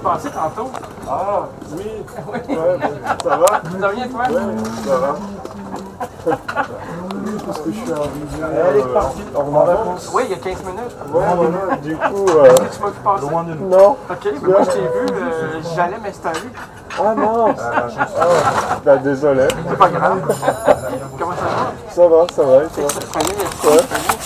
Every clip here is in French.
passé tantôt. Ah, oui. Ouais, ça va? Ça va bien, toi? Ouais, ça va. Oui, parce que je suis arrivé. Elle est partie. En avance. Oui, il y a 15 minutes. Ouais, voilà. Du coup. Tu m'as vu passer? Non. Ok, mais moi je t'ai vu, j'allais m'installer. Ah non. Bah, désolé. C'est pas grave. Comment ça va? Ça va, et toi? Salut.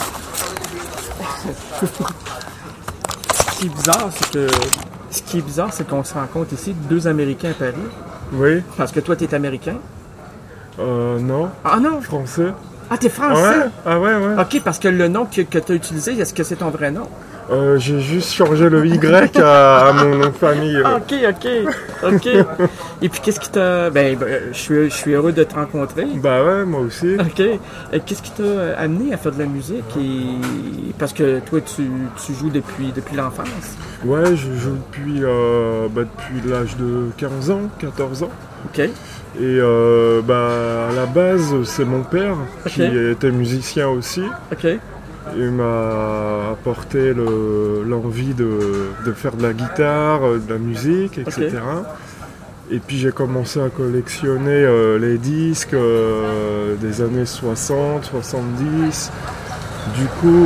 Ce qui est bizarre, c'est qu'on se rencontre ici, deux Américains à Paris. Oui. Parce que toi, t'es américain. Non. Ah non? Français. Ah, t'es français? Ouais. Ah ouais. Ok, parce que le nom que tu as utilisé, est-ce que c'est ton vrai nom? J'ai juste changé le Y à mon nom de famille. Ok. Et puis, qu'est-ce qui t'a... je suis heureux de te rencontrer. Bah ouais, moi aussi. Ok. Et qu'est-ce qui t'a amené à faire de la musique? Parce que toi, tu joues depuis l'enfance. Ouais, je joue depuis l'âge de 15 ans, 14 ans. Ok. Et à la base, c'est mon père qui était musicien aussi. Ok. Il m'a apporté l'envie de faire de la guitare, de la musique, etc. Et puis j'ai commencé à collectionner les disques des années 60, 70. Du coup,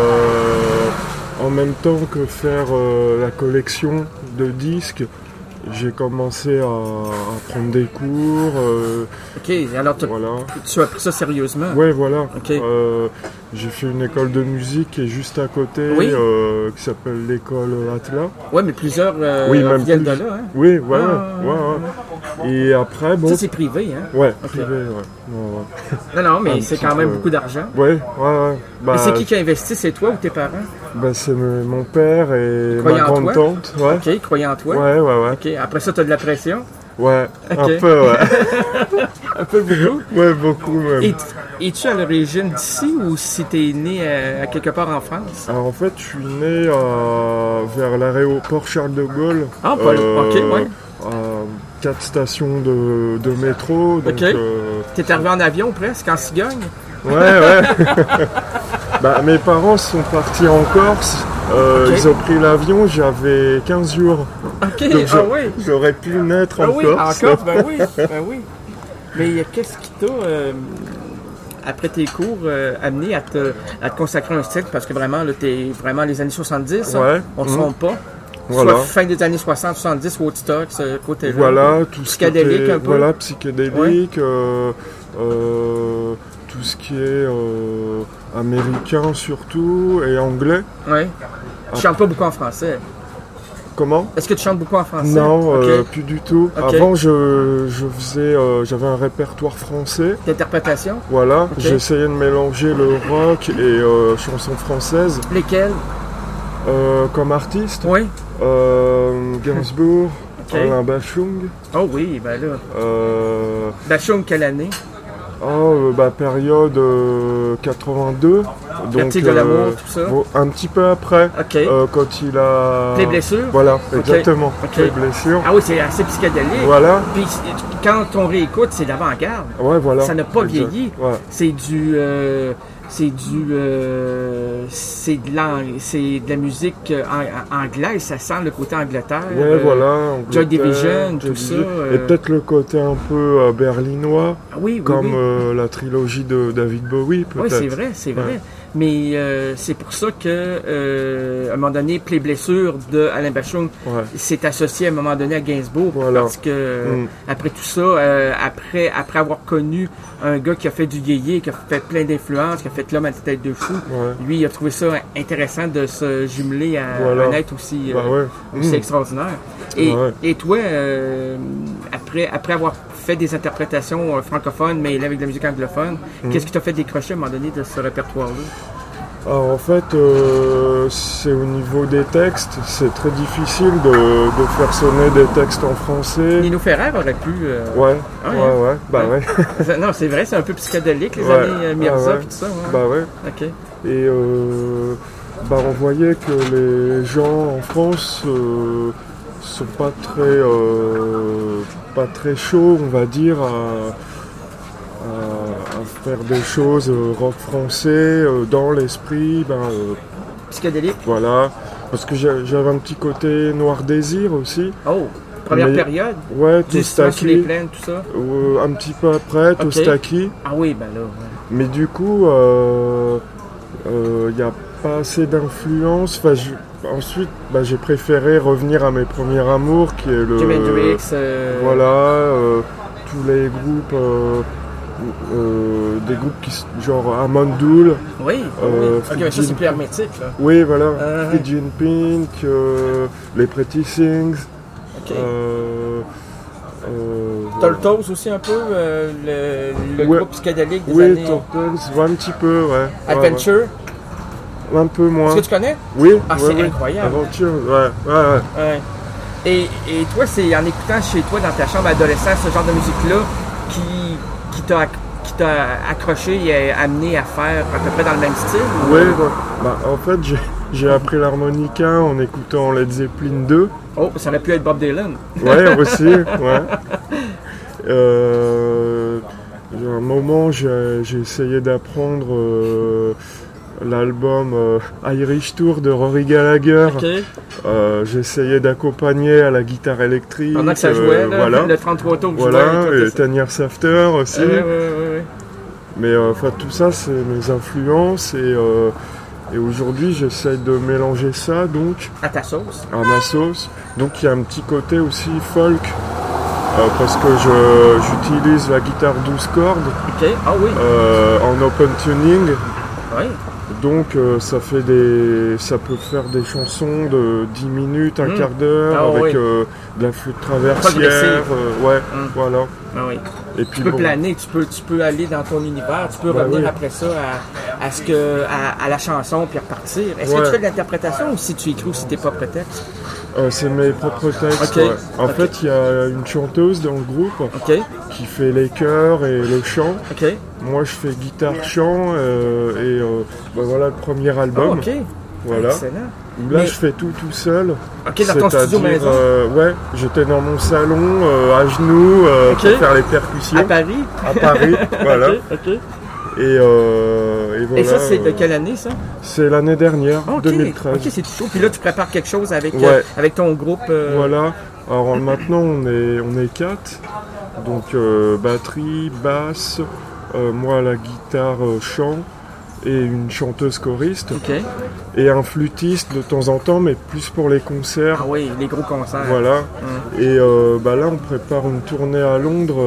en même temps que faire la collection de disques, j'ai commencé à prendre des cours. Ok, alors tu as pris ça sérieusement? Ouais, voilà. Ok. J'ai fait une école de musique qui est juste à côté, qui s'appelle l'école Atlas. Ouais, mais plusieurs viennent de là, hein? Oui, ouais. Et après, bon... Ça, c'est privé, hein? Ouais, privé, ouais. Non, mais c'est quand même beaucoup d'argent. Ouais. Mais c'est qui a investi? C'est toi ou tes parents? C'est mon père et ma grande-tante. Ouais. Ok, croyant en toi? Ouais. Ok, après ça, t'as de la pression? Ouais, un peu, ouais. Un peu beaucoup? Ouais, beaucoup même. Es-tu à l'origine d'ici ou si t'es né à quelque part en France? Alors en fait, je suis né vers l'aéroport Charles de Gaulle. Ah, ok, ouais. À 4 stations de métro. Donc, T'es arrivé en avion presque, en cigogne? Ouais. Mes parents sont partis en Corse. Ils ont pris l'avion, j'avais 15 jours. Ok, donc oui. J'aurais pu naître en Corse. En Corse, ben oui. Mais qu'est-ce qui t'a, après tes cours, amené à te consacrer un style? Parce que vraiment, là, t'es vraiment les années 70, hein? On ne se trompe pas. Voilà. Soit fin des années 60, 70, Woodstock, ce côté-là. Voilà, tout psychédélique un peu. Voilà, psychédélique. Tout ce qui est américain surtout et anglais. Oui. Tu chantes pas beaucoup en français? Comment? Est-ce que tu chantes beaucoup en français? Non, plus du tout. Avant, j'avais un répertoire français. D'interprétation? Voilà, j'essayais de mélanger le rock et chansons françaises. Lesquelles? Comme artiste? Oui. Gainsbourg, Alain Bachung. Oh oui, ben là. Bachung, quelle année? Période 82. Quartier de l'amour, tout ça? Un petit peu après. Quand il a... Les blessures? Voilà, exactement. Les blessures. Ah oui, c'est assez psychédélique. Voilà. Puis quand on réécoute, c'est d'avant-garde. Ouais, voilà. Ça n'a pas vieilli. Ouais. C'est de la musique anglaise, ça sent le côté Angleterre. Ouais, voilà. Joy Division, tout ça. Et peut-être le côté un peu berlinois, comme la trilogie de David Bowie, peut-être. Oui, c'est vrai. Mais c'est pour ça que, à un moment donné, Les blessures de Alain Bachung s'est associé à un moment donné à Gainsbourg. Voilà. Parce que, après tout ça, après avoir connu un gars qui a fait du yéyé, qui a fait plein d'influences, qui a fait L'homme à la tête de fou, lui, il a trouvé ça intéressant de se jumeler à un être aussi, aussi extraordinaire. Et toi, après avoir fait des interprétations francophones, mais avec de la musique anglophone, qu'est-ce qui t'a fait décrocher à un moment donné de ce répertoire-là? Alors en fait, c'est au niveau des textes, c'est très difficile de faire sonner des textes en français. Nino Ferrer aurait pu... Ouais. Non, c'est vrai, c'est un peu psychédélique, les années Mirza et tout ça. Ok. Et on voyait que les gens en France sont pas très chauds, on va dire, à faire des choses rock français dans l'esprit psychédélique. Voilà. parce que j'avais un petit côté Noir Désir aussi. Oh, première période? Ouais, Tostaki. Sur les plaines, tout ça? Un petit peu après, Tostaki. Ah oui, ben là, ouais. Mais du coup, il n'y a pas assez d'influence. Ensuite, j'ai préféré revenir à mes premiers amours, qui est le... Jimi Hendrix. Voilà, tous les groupes... des groupes genre Amandoul. Oui, oui. Ok, mais ça c'est plus hermétique là. Oui, voilà. Frigid Pink, les Pretty Things. Ok. Turtles aussi un peu, le groupe psychédélique des années... Oui, Turtles, un petit peu, ouais. Adventure? Un peu moins. Est-ce que tu connais? Oui. Ah, c'est incroyable. Adventure, ouais. Et toi, c'est en écoutant chez toi dans ta chambre adolescente ce genre de musique-là qui t'a accroché et amené à faire à peu près dans le même style? Oui, en fait, j'ai appris l'harmonica en écoutant Led Zeppelin 2. Oh, ça aurait pu être Bob Dylan. Ouais, aussi, ouais. À un moment, j'ai essayé d'apprendre l'album Irish Tour de Rory Gallagher. Okay. J'ai essayé d'accompagner à la guitare électrique. Pendant que ça jouait, là, voilà. Le 33 tours que voilà, jouait. Et Ten Years After aussi. Ouais. Mais tout ça, c'est mes influences et aujourd'hui, j'essaie de mélanger ça, donc... À ta sauce. À ma sauce. Donc, il y a un petit côté aussi folk, parce que j'utilise la guitare 12 cordes. Ok, ah oui. En open tuning. Oui. Donc, ça peut faire des chansons de 10 minutes, un quart d'heure, avec de la flûte traversière. Voilà. Ah oui. Et puis, tu peux planer, tu peux aller dans ton univers, tu peux revenir après ça à la chanson puis repartir. Est-ce que tu fais de l'interprétation ou si tu écris ou si t'es propres textes? C'est mes propres textes. Okay. Ouais. En fait, il y a une chanteuse dans le groupe qui fait les chœurs et le chant. Okay. Moi, je fais guitare-chant voilà le premier album. Oh, voilà. Excellent. Là, je fais tout seul. Ok, dans ton studio maison? Ouais, j'étais dans mon salon, à genoux, pour faire les percussions. À Paris? À Paris, voilà. Okay. Et voilà. Et ça, c'est de quelle année, ça? C'est l'année dernière, 2013. Ok, c'est tout chaud. Puis là, tu prépares quelque chose avec ton groupe? Voilà. Alors maintenant, on est 4. Donc, batterie, basse, moi la guitare, chant. Et une chanteuse choriste et un flûtiste de temps en temps, mais plus pour les concerts. Ah oui, les gros concerts. Voilà. Et là, on prépare une tournée à Londres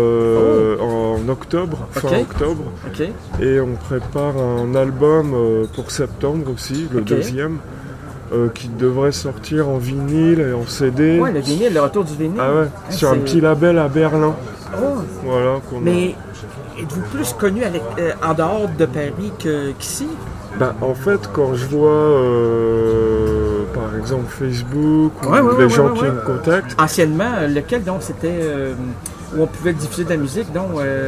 en octobre, fin octobre. Et on prépare un album pour septembre aussi, le deuxième, qui devrait sortir en vinyle et en CD. Ouais, le vinyle, le retour du vinyle. Ah ouais, sur un petit label à Berlin. Oh. Voilà. Mais êtes-vous plus connu en dehors de Paris qu'ici? En fait, quand je vois, par exemple, Facebook ou les gens qui me contactent... Anciennement, lequel donc c'était où on pouvait diffuser de la musique, donc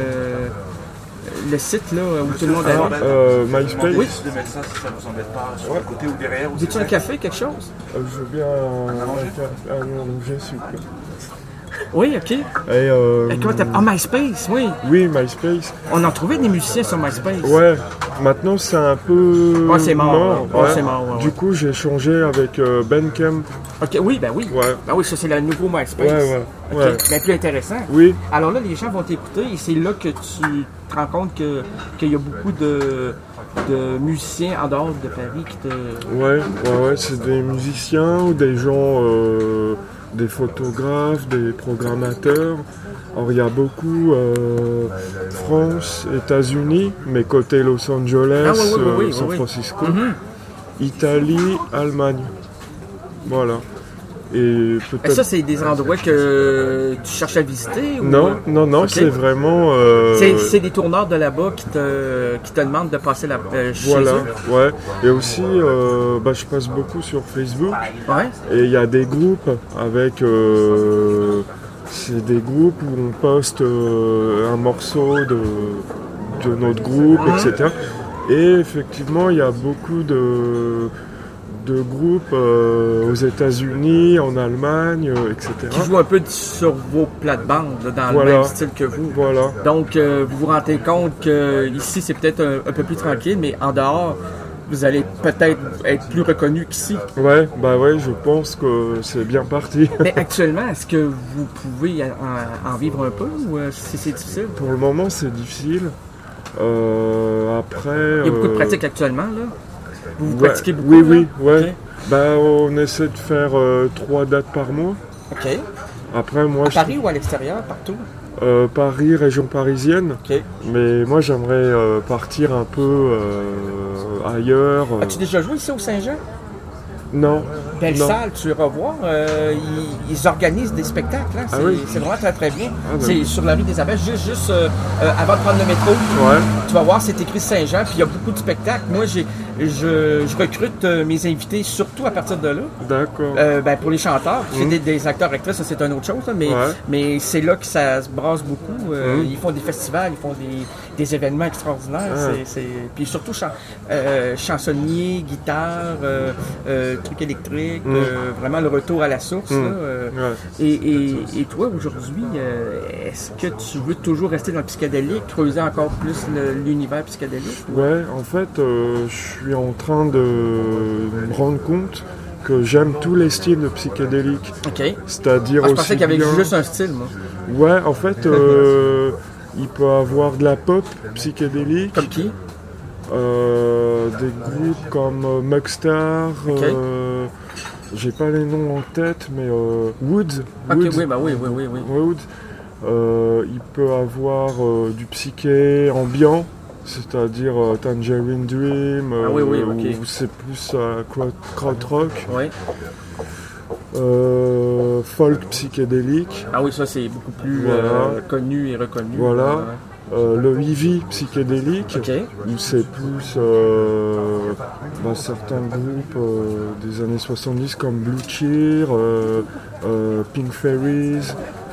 le site là où tout le monde allait? MySpace. Oui. Si ça vous embête pas, sur le côté ou derrière. Veux-tu un café, quelque chose? Je veux bien un s'il vous plaît. Oui, ok. Et MySpace, oui. Oui, MySpace. On en trouvait des musiciens sur MySpace. Ouais, maintenant c'est un peu c'est mort. C'est mort. Du coup, j'ai changé avec Bandcamp. Ok, oui, ben oui. Ouais. Ben oui, ça c'est le nouveau MySpace. Ouais. Ben plus intéressant. Oui. Alors là, les gens vont t'écouter et c'est là que tu te rends compte qu'il y a beaucoup de musiciens en dehors de Paris qui te... Ouais, c'est des musiciens ou des gens... des photographes, des programmateurs. Alors il y a beaucoup France, États-Unis, mais côté Los Angeles, San Francisco, Italie, Allemagne. Voilà. Et peut-être... ça, c'est des endroits que tu cherches à visiter? Non, c'est vraiment... C'est des tourneurs de là-bas qui te demandent de passer chez eux? Ouais. Et aussi, je passe beaucoup sur Facebook. Ouais. Et il y a des groupes avec... c'est des groupes où on poste un morceau de notre groupe, etc. Et effectivement, il y a beaucoup de groupes aux États-Unis, en Allemagne, etc. Qui jouent un peu sur vos plates-bandes, dans le même style que vous. Voilà. Donc, vous vous rendez compte que ici c'est peut-être un peu plus tranquille, mais en dehors, vous allez peut-être être plus reconnu qu'ici. Ouais, je pense que c'est bien parti. Mais actuellement, est-ce que vous pouvez en vivre un peu ou c'est difficile? Pour le moment, c'est difficile. Après... Il y a beaucoup de pratiques actuellement, là? Vous pratiquez beaucoup? Oui, Okay. On essaie de faire 3 dates par mois. OK. Après, moi, à Paris ou à l'extérieur, partout? Paris, région parisienne. OK. Mais moi, j'aimerais partir un peu ailleurs. As-tu déjà joué ici au Saint-Jean? Non. Belle salle, tu iras voir. Ils organisent des spectacles. Hein. C'est vraiment très très bien. C'est sur la rue des Abbesses, juste avant de prendre le métro. Ouais. Tu vas voir, c'est écrit Saint-Jean, puis il y a beaucoup de spectacles. Moi, je recrute mes invités surtout à partir de là. D'accord. Pour les chanteurs, puis des acteurs, actrices, ça c'est une autre chose. Là, mais c'est là que ça se brasse beaucoup. Ils font des festivals, ils font des événements extraordinaires. Puis surtout chansonniers, guitare, trucs électriques, vraiment le retour à la source. Là, et toi, aujourd'hui, est-ce que tu veux toujours rester dans le psychédélique, creuser encore plus l'univers psychédélique? Ouais, en fait, je suis en train de me rendre compte que j'aime tous les styles de psychédélique. OK. C'est-à-dire je pensais qu'il y avait juste un style, moi. Ouais, en fait, il peut avoir de la pop psychédélique. Comme qui? Des groupes comme Mugstar, j'ai pas les noms en tête, mais Woods. Ok, oui. Woods. Il peut avoir du psyché ambiant, c'est-à-dire Tangerine Dream, ou c'est plus krautrock. Oui. Folk psychédélique. Ah oui, ça c'est beaucoup plus connu et reconnu. Voilà. Le heavy psychédélique, où c'est plus certains groupes des années 70 comme Blue Cheer, Pink Fairies,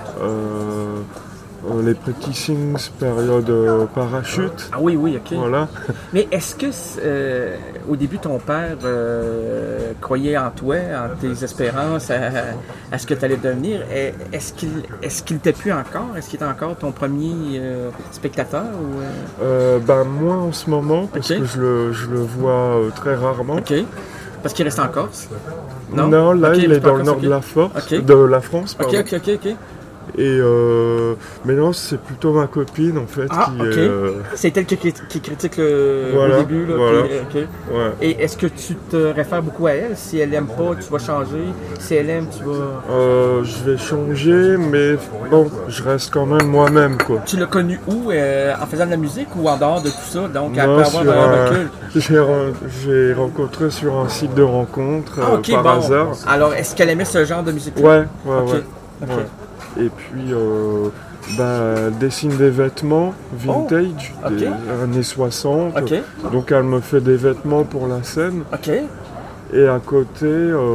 les Pretty Things, période parachute. Ah oui, ok. Voilà. Mais est-ce que au début ton père croyait en toi, en tes espérances, à ce que tu allais devenir? Est-ce qu'il t'est plus encore? Est-ce qu'il est encore ton premier spectateur? Moi en ce moment, parce que je le vois très rarement. OK. Parce qu'il reste en Corse? Non, là il est dans le nord de la France. Pardon. OK. Et mais non, c'est plutôt ma copine en fait qui c'est elle qui critique au début là, voilà. Et est-ce que tu te réfères beaucoup à elle? Si elle aime pas, tu vas changer. Si elle aime, tu vas... je vais changer, mais bon, je reste quand même moi-même, quoi. Tu l'as connu où? En faisant de la musique ou en dehors de tout ça? Donc elle peut avoir un recul. J'ai rencontré sur un site de rencontre par hasard. Alors, est-ce qu'elle aimait ce genre de musique? Ouais. Et puis, elle dessine des vêtements vintage des années 60. Donc, elle me fait des vêtements pour la scène. Et à côté,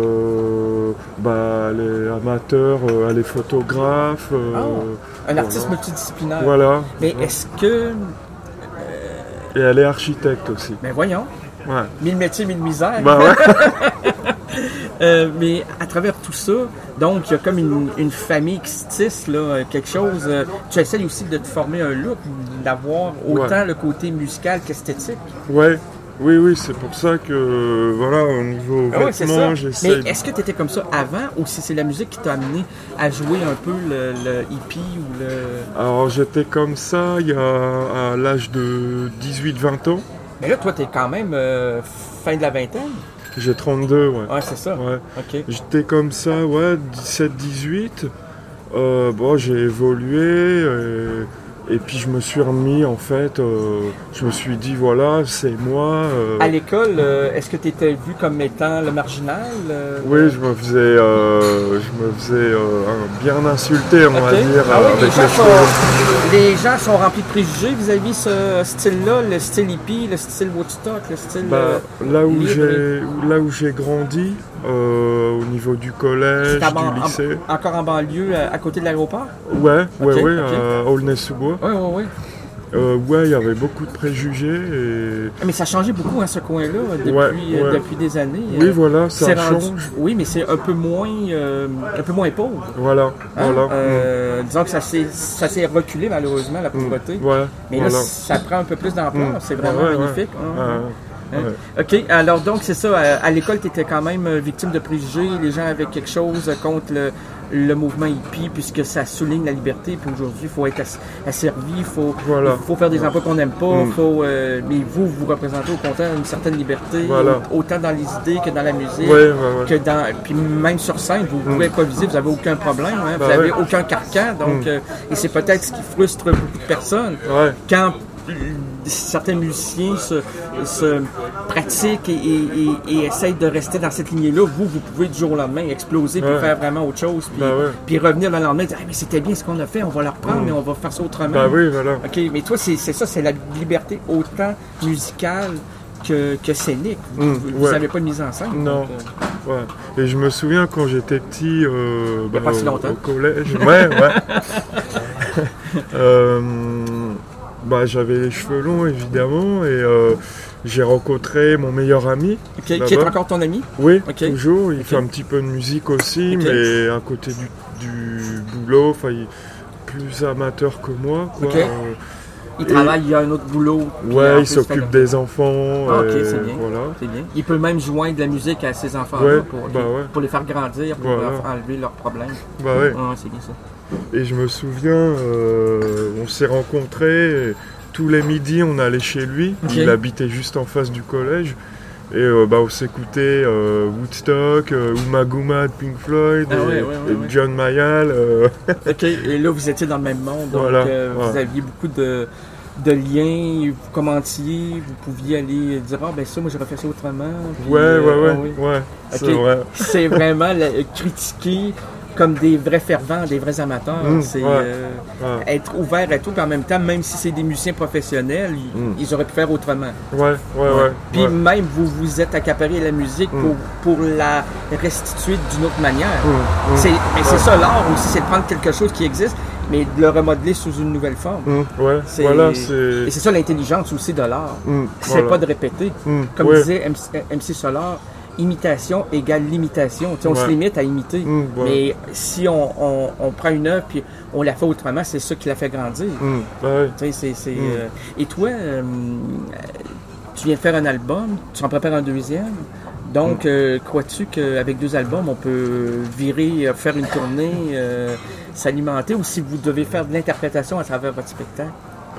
elle est amateur, elle est photographe. Un artiste multidisciplinaire. Voilà. Mais est-ce que... Et elle est architecte aussi. Mais voyons. Ouais. 1000 métiers, 1000 misères. Mais à travers tout ça, donc il y a comme une famille qui se tisse, là, quelque chose. Tu essaies aussi de te former un look, d'avoir autant le côté musical qu'esthétique. Oui, c'est pour ça que, au niveau vêtements, j'essaie... Mais est-ce que tu étais comme ça avant, ou si c'est la musique qui t'a amené à jouer un peu le hippie ou le... Alors, j'étais comme ça à l'âge de 18-20 ans. Mais là, toi, t'es quand même fin de la vingtaine? J'ai 32, Ouais, c'est ça. Ouais. OK. J'étais comme ça, 17-18. J'ai évolué et puis je me suis remis, en fait, je me suis dit, voilà, c'est moi. À l'école, est-ce que tu étais vu comme étant le marginal? Oui, je me faisais bien insulter, on va dire, avec les cheveux. Les gens sont remplis de préjugés vis-à-vis ce style-là, le style hippie, le style Woodstock, le style là où j'ai grandi, au niveau du collège, du lycée. Encore en banlieue, à côté de l'aéroport? Ouais, à Aulnay-sous-Bois. Oui. Il y avait beaucoup de préjugés. Mais ça a changé beaucoup, ce coin-là, depuis des années. Oui, voilà, ça change. Oui, mais c'est un peu moins pauvre. Voilà. Disons que ça s'est reculé, malheureusement, la pauvreté. Mais là, ça prend un peu plus d'ampleur. C'est vraiment magnifique. Hein? Ouais. OK, alors donc c'est ça, à l'école, tu étais quand même victime de préjugés, les gens avaient quelque chose contre le mouvement hippie, puisque ça souligne la liberté, puis aujourd'hui, il faut être asservi, il faut faire des emplois qu'on n'aime pas, mais vous représentez au contraire une certaine liberté, autant dans les idées que dans la musique, que dans, puis même sur scène, vous pouvez improviser, vous n'avez aucun problème, hein, vous n'avez aucun carcan, donc, et c'est peut-être ce qui frustre beaucoup de personnes, quand certains musiciens se pratiquent et essayent de rester dans cette lignée-là. Vous pouvez du jour au lendemain exploser puis faire vraiment autre chose. Puis revenir le lendemain et dire mais c'était bien ce qu'on a fait, on va le reprendre, mais on va faire ça autrement. OK, mais toi, c'est ça, c'est la liberté autant musicale que scénique. Vous n'avez pas de mise en scène. Non. Donc, Et je me souviens quand j'étais petit, pas si longtemps. Au collège. J'avais les cheveux longs évidemment et j'ai rencontré mon meilleur ami. Qui est encore ton ami? Oui, toujours. Il fait un petit peu de musique aussi, mais à côté du boulot, il est plus amateur que moi. Quoi. Il travaille, il y a un autre boulot. Il s'occupe des enfants. C'est bien. C'est bien. Il peut même joindre de la musique à ses enfants-là pour les faire grandir, pour enlever leurs problèmes. C'est bien ça. Et je me souviens, on s'est rencontrés, tous les midis on allait chez lui, il habitait juste en face du collège, et on s'écoutait Woodstock, Uma Guma de Pink Floyd, et John Mayall. Et là vous étiez dans le même monde, donc vous aviez beaucoup de liens, vous commentiez, vous pouviez aller dire ça moi j'aurais fait ça autrement. C'est vrai. C'est vraiment critiquer comme des vrais fervents, des vrais amateurs. C'est être ouvert à tout, puis en même temps, même si c'est des musiciens professionnels, ils auraient pu faire autrement. Puis même vous êtes accaparé à la musique pour la restituer d'une autre manière. Mais c'est ça l'art aussi, c'est de prendre quelque chose qui existe, mais de le remodeler sous une nouvelle forme. Et c'est ça l'intelligence aussi de l'art. C'est pas de répéter. Comme disait MC Solar, imitation égale limitation. On se limite à imiter. Mais si on prend une œuvre et on la fait autrement, c'est ça qui la fait grandir. Et toi, tu viens de faire un album, tu en prépares un deuxième. Donc, crois-tu qu'avec 2 albums, on peut virer, faire une tournée, s'alimenter, ou si vous devez faire de l'interprétation à travers votre spectacle?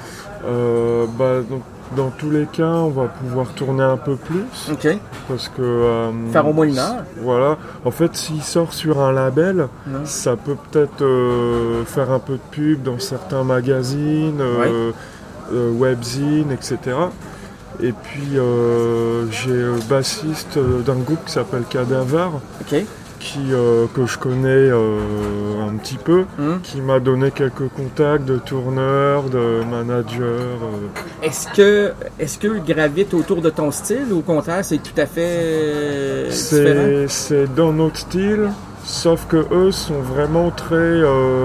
Donc, dans tous les cas, on va pouvoir tourner un peu plus. Parce que... faire au moins 1 heure. Voilà. En fait, s'il sort sur un label, ça peut peut-être faire un peu de pub dans certains magazines, webzines, etc. Et puis, j'ai le bassiste d'un groupe qui s'appelle Cadaver. Que je connais un petit peu, qui m'a donné quelques contacts de tourneurs, de managers. Est-ce que gravite autour de ton style ou au contraire c'est tout à fait différent? C'est dans notre style, sauf que eux sont vraiment très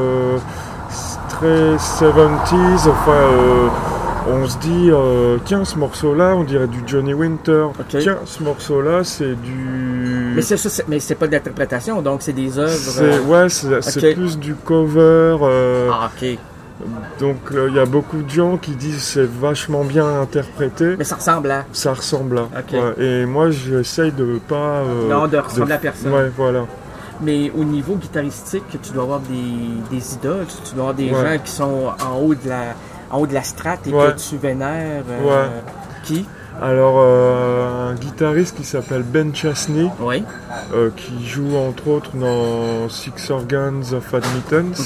70s, on se dit, tiens, ce morceau-là, on dirait du Johnny Winter. Tiens, ce morceau-là, c'est du... Mais c'est pas de l'interprétation, donc c'est des œuvres... C'est plus du cover. Donc, il y a beaucoup de gens qui disent que c'est vachement bien interprété. Mais ça ressemble à... Ça ressemble à. Et moi, j'essaye de pas... de ressembler à personne. Voilà. Mais au niveau guitaristique, tu dois avoir des idoles, tu dois avoir des gens qui sont en haut de la strate et que tu vénères. Qui? Alors, un guitariste qui s'appelle Ben Chesney, qui joue entre autres dans Six Organs of Admittance.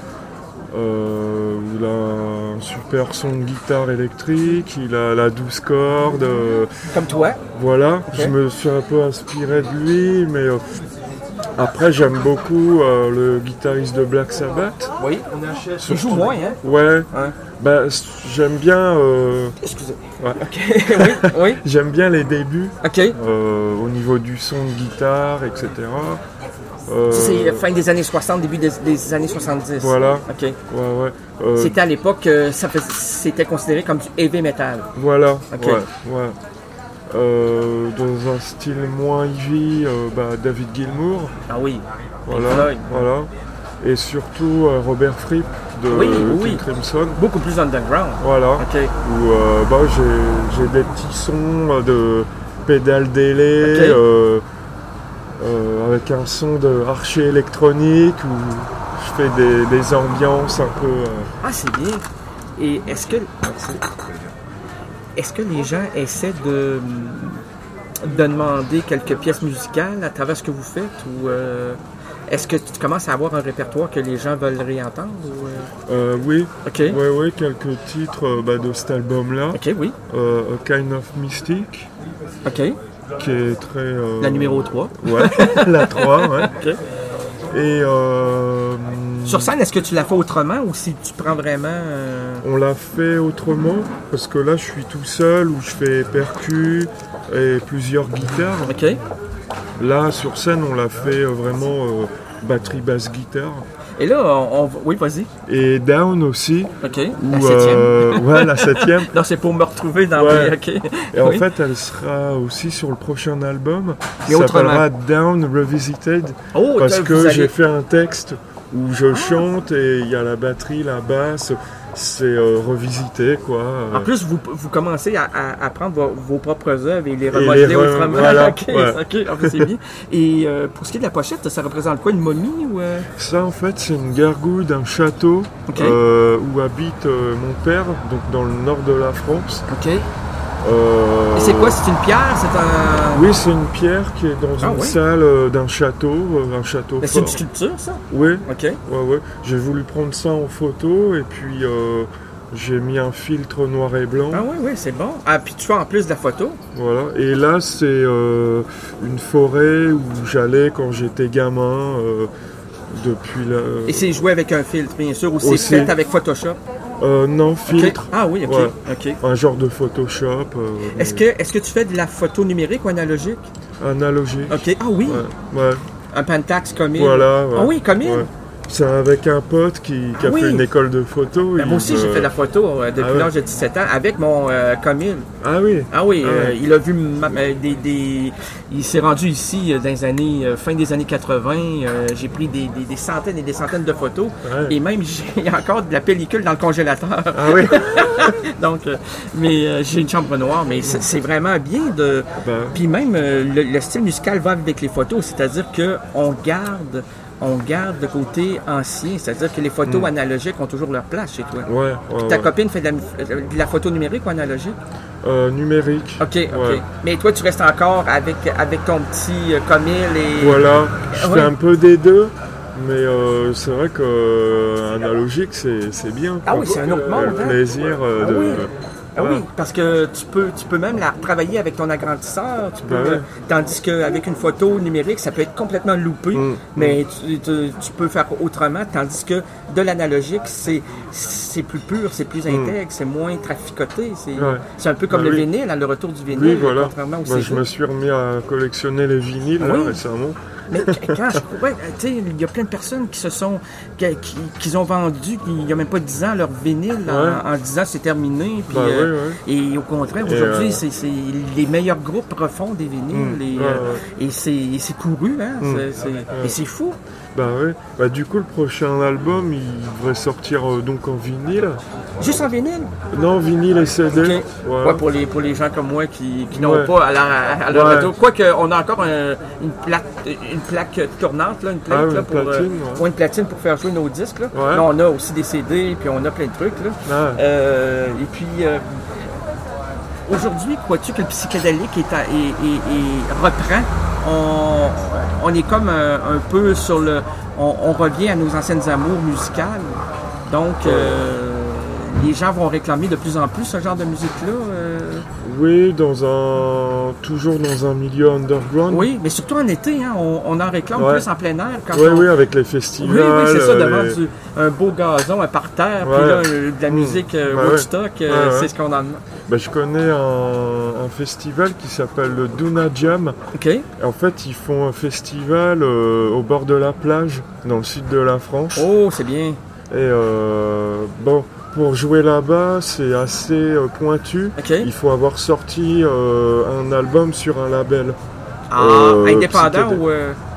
Il a un super son de guitare électrique, il a la 12 cordes. Comme toi? Voilà, je me suis un peu inspiré de lui, mais après j'aime beaucoup le guitariste de Black Sabbath. Il joue moins, hein? J'aime bien... Excusez. J'aime bien les débuts, OK. Au niveau du son de guitare, etc. C'est fin des années 60, début des années 70. Voilà. OK. C'était à l'époque, c'était considéré comme du heavy metal. Voilà. Dans un style moins heavy, David Gilmour. Ah oui. Voilà. Et surtout Robert Fripp de King Crimson. Beaucoup plus underground. Voilà. Okay. Où j'ai des petits sons de pédale délai, avec un son de archi électronique où je fais des ambiances un peu... Ah, c'est bien. Et est-ce que les gens essaient de demander quelques pièces musicales à travers ce que vous faites ou est-ce que tu commences à avoir un répertoire que les gens veulent réentendre? Oui. Okay. Oui, quelques titres de cet album-là. OK, oui. A Kind of Mystic. OK. Qui est très... La numéro 3. Ouais, la 3, ouais. OK. Et... Sur scène, est-ce que tu la fais autrement ou si tu prends vraiment... On l'a fait autrement, parce que là, je suis tout seul, où je fais percus et plusieurs guitares. OK. Là, sur scène, on l'a fait vraiment batterie, basse, guitare. Et là, oui, vas-y. Et Down aussi. OK. La 7e. Ouais, la 7e. Non, c'est pour me retrouver dans ouais. OK. Et en fait, elle sera aussi sur le prochain album. Mais ça s'appellera Down Revisited. Oh, parce que j'ai fait un texte où je chante et il y a la batterie, la basse. C'est revisité, quoi. En plus, vous commencez à prendre vos propres œuvres et les remodeler autrement. Voilà, OK, en fait, c'est bien. Et pour ce qui est de la pochette, ça représente quoi, une momie ou Ça, en fait, c'est une gargouille d'un château où habite mon père, donc dans le nord de la France. OK. Et c'est quoi? C'est une pierre? Oui, c'est une pierre qui est dans une salle d'un château, un château fort. C'est une sculpture, ça? Oui. OK. Ouais. J'ai voulu prendre ça en photo et puis j'ai mis un filtre noir et blanc. Ah oui, c'est bon. Ah, puis tu fais en plus de la photo? Voilà. Et là, c'est une forêt où j'allais quand j'étais gamin. Depuis là. Et c'est joué avec un filtre, bien sûr, ou c'est fait avec Photoshop? Non, filtre. Okay. Ah oui, OK. Ouais. OK. Un genre de Photoshop. Est-ce que tu fais de la photo numérique ou analogique? Analogique. OK. Ah oui? Ouais. Un Pentax Comil? Voilà. Ouais. Ah oui, Comil? Ouais. C'est avec un pote qui a fait une école de photo. Moi aussi, j'ai fait de la photo depuis l'âge de 17 ans avec mon Comil. Ah oui? Ah oui, il a vu il s'est rendu ici dans les années, fin des années 80. J'ai pris des centaines et des centaines de photos. Ouais. Et même, j'ai encore de la pellicule dans le congélateur. Ah oui? Donc, mais j'ai une chambre noire, mais c'est vraiment bien de... Puis même, le style musical va avec les photos, c'est-à-dire qu'on garde de côté ancien, c'est-à-dire que les photos analogiques ont toujours leur place chez toi. Ta copine fait de la photo numérique ou analogique? Numérique. OK. Mais toi, tu restes encore avec ton petit Comil et... Voilà, je fais un peu des deux, mais c'est vrai que analogique, c'est bien. Ah oui, c'est un autre monde. Le plaisir de... Ah oui, parce que tu peux même la travailler avec ton agrandisseur, tandis qu'avec une photo numérique, ça peut être complètement loupé, mais tu peux faire autrement, tandis que de l'analogique, c'est plus pur, c'est plus intègre, c'est moins traficoté, c'est un peu comme le vinyle, le retour du vinyle, contrairement au CD. Je me suis remis à collectionner les vinyles récemment. Mais quand je pourrais, tu sais, il y a plein de personnes qui ont vendu, il n'y a même pas 10 ans, leur vinyle en disant c'est terminé. Puis, et au contraire, aujourd'hui, c'est les meilleurs groupes refont des vinyles et c'est couru, hein, et c'est fou. Du coup, le prochain album, il devrait sortir donc en vinyle. Juste en vinyle? Non, vinyle et CD. Okay. Ouais, pour les gens comme moi qui n'ont pas à leur radio. Quoique, on a encore une plaque tournante, là, une platine pour faire jouer nos disques. Là. Là, on a aussi des CD, puis on a plein de trucs. Là. Et puis, aujourd'hui, crois-tu que le psychédélique reprend? On est comme un peu sur le... On revient à nos anciennes amours musicales. Donc, les gens vont réclamer de plus en plus ce genre de musique-là. Oui, toujours dans un milieu underground. Oui, mais surtout en été, hein, on en réclame plus en plein air. Oui, avec les festivals. Oui, c'est ça, devant un beau gazon, un parterre, puis là, de la musique Woodstock, c'est ce qu'on en a. Je connais un festival qui s'appelle le Duna Jam. OK. Et en fait, ils font un festival au bord de la plage, dans le sud de la France. Oh, c'est bien. Et pour jouer là-bas, c'est assez pointu. Okay. Il faut avoir sorti un album sur un label. Indépendant ou...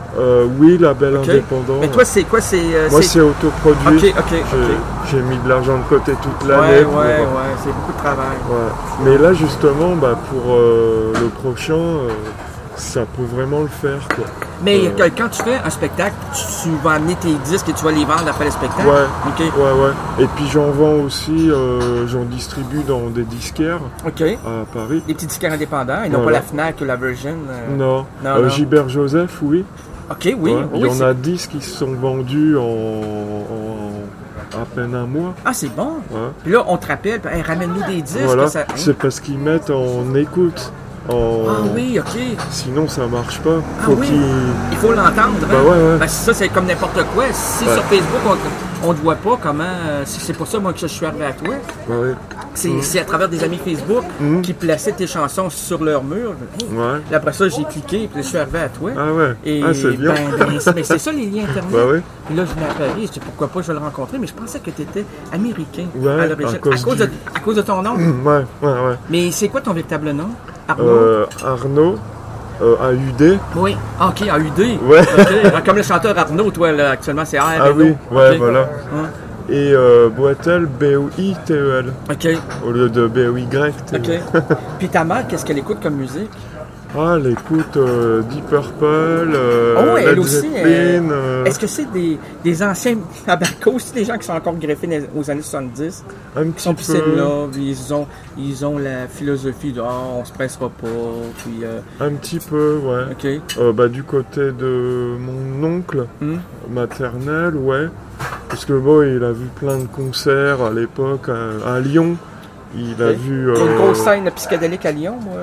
Oui, label indépendant. Mais toi, c'est quoi? Moi, c'est autoproduit. Ok. J'ai mis de l'argent de côté toute l'année. Ouais, c'est beaucoup de travail. Ouais. Mais là, justement, pour le prochain, ça peut vraiment le faire, quoi. Mais quand tu fais un spectacle, tu vas amener tes disques et tu vas les vendre après le spectacle? Ouais. Ouais. Et puis j'en vends aussi, j'en distribue dans des disquaires à Paris. Des petits disquaires indépendants, et non pas la Fnac ou la Virgin? Non. Gilbert Joseph, oui. Ok, oui. Ouais. Il y en a 10 qui se sont vendus en à peine un mois. Ah, c'est bon. Ouais. Puis là, on te rappelle, ramène-nous des disques. Voilà. C'est parce qu'ils mettent en écoute. Ah oui, ok. Sinon, ça marche pas. Il faut l'entendre. Ouais. Ça, c'est comme n'importe quoi. Si sur Facebook, on ne voit pas comment... c'est pour ça, moi, que je suis arrivé à toi. Ouais. C'est à travers des amis Facebook qui plaçaient tes chansons sur leur mur. Et après ça, j'ai cliqué et puis je suis arrivé à toi. Ah ouais. Et c'est bien. Mais c'est ça, les liens Internet. Ouais. Et là, je venais à Paris. Je dis pourquoi pas, je vais le rencontrer. Mais je pensais que tu étais américain à l'origine. À cause de ton nom. Ouais. Mais c'est quoi ton véritable nom? Arnaud? Arnaud. AUD. Oui, ok, AUD. Ouais. Okay. Comme le chanteur Arnaud, toi, là, actuellement, c'est ARNO. Ah oui, voilà. Et Boitel, BOITEL. Ok. Au lieu de BOY. Ok. Puis ta mère, qu'est-ce qu'elle écoute comme musique? Ah, elle écoute Deep Purple, elle Led aussi. Zeppelin. Est-ce que c'est des anciens tabacos, c'est des gens qui sont encore greffés aux années 70? Qui sont pissés de là, ils ont la philosophie de on se pressera pas, puis... Un petit peu, ouais. Ok. Du côté de mon oncle maternel, ouais. Parce que il a vu plein de concerts à l'époque à Lyon. Il a vu... Une grosse scène psychédélique à Lyon, moi.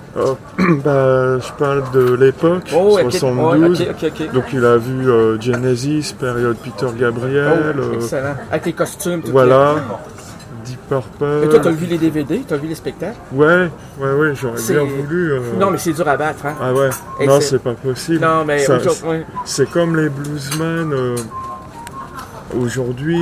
Je parle de l'époque, 72. Ok. Donc il a vu Genesis, période Peter Gabriel. Excellent. Avec les costumes, tout. Voilà. Deep Purple. Et toi, t'as vu les DVD, t'as vu les spectacles? Ouais, j'aurais bien voulu. Non, mais c'est dur à battre, hein? Ah ouais. Non, c'est pas possible. Non, mais c'est comme les bluesmen. Aujourd'hui,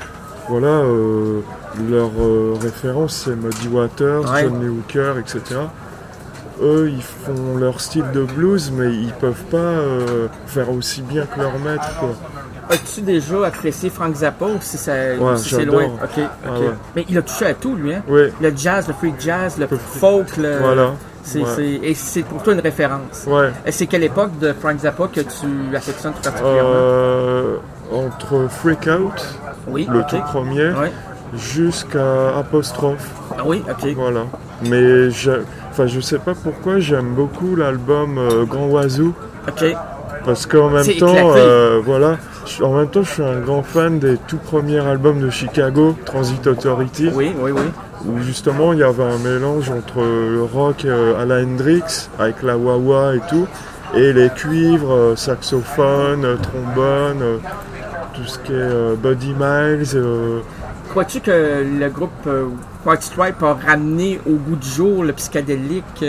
leur référence c'est Muddy Waters, Johnny Hooker, etc. Eux, ils font leur style de blues, mais ils peuvent pas faire aussi bien que leur maître, quoi. As-tu déjà apprécié Frank Zappa ou si c'est j'adore. loin? Ok. Mais il a touché à tout, lui, hein? Oui. Le jazz, le free jazz, le folk, Voilà. Et c'est pour toi une référence. Ouais. Et c'est quelle époque de Frank Zappa que tu affectionnes tout particulièrement? Entre Freak Out, le tout premier, jusqu'à Apostrophe. Ah oui, ok. Voilà. Mais je sais pas pourquoi j'aime beaucoup l'album Grand Oiseau. Ok. Parce qu'en même temps, en même temps, je suis un grand fan des tout premiers albums de Chicago, Transit Authority. Oui. Où justement il y avait un mélange entre le rock à la Hendrix, avec la wah-wah et tout, et les cuivres, saxophone, trombone, tout ce qui est Buddy Miles. Crois-tu que le groupe White Stripe a ramené au goût du jour le psychédélique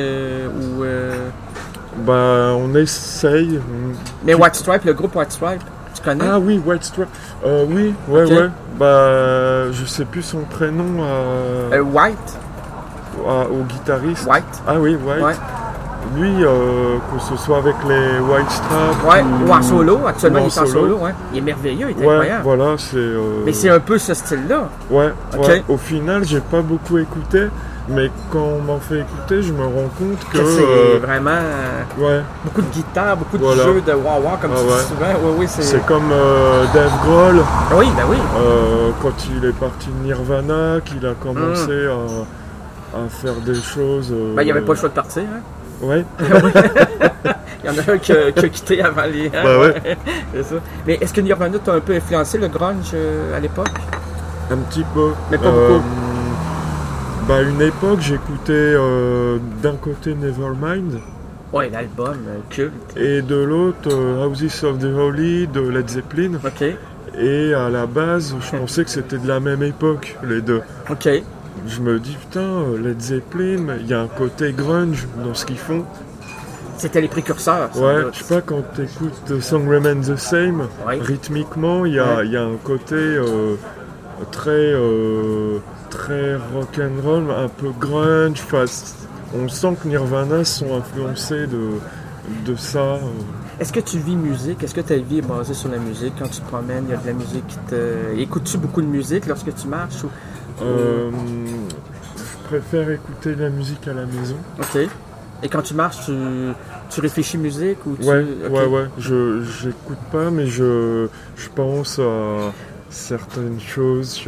on essaye. Mais White Stripe, le groupe White Stripe, tu connais? Ah oui, White Stripe. Oui, ouais. Je sais plus son prénom. White. Au guitariste. White. Ah oui, White. Ouais. Lui, que ce soit avec les White Stripes ou en solo, actuellement il est en solo. Il est merveilleux, il est incroyable. Voilà, c'est... Mais c'est un peu ce style-là. Ouais. Au final, j'ai pas beaucoup écouté, mais quand on m'en fait écouter, je me rends compte que... c'est vraiment beaucoup de guitare, beaucoup de jeux de wah-wah, comme tu dis souvent. C'est comme Dave Grohl. Oui. Quand il est parti de Nirvana, qu'il a commencé à faire des choses... il n'y avait pas le choix de partir, hein? Ouais. Il y en a un qui a quitté avant les... C'est ça. Mais est-ce que Nirvana t'a un peu influencé le grunge à l'époque? Un petit peu. Mais pas beaucoup. Une époque, j'écoutais d'un côté Nevermind. Ouais, l'album culte. Et de l'autre, Houses of the Holy de Led Zeppelin. Ok. Et à la base, je pensais que c'était de la même époque, les deux. Ok. Je me dis, putain, Led Zeppelin, il y a un côté grunge dans ce qu'ils font. C'était les précurseurs. Ouais, je sais pas, quand t'écoutes The Song Remains the Same, rythmiquement, il y a un côté très rock'n'roll, un peu grunge. On sent que Nirvana sont influencés de ça. Est-ce que tu vis musique? Est-ce que ta vie est basée sur la musique? Quand tu te promènes, il y a de la musique qui te... Écoutes-tu beaucoup de musique lorsque tu marches? Je préfère écouter la musique à la maison. OK. Et quand tu marches, tu réfléchis musique ou tu... Ouais, okay. ouais. J'écoute pas, mais je pense à certaines choses,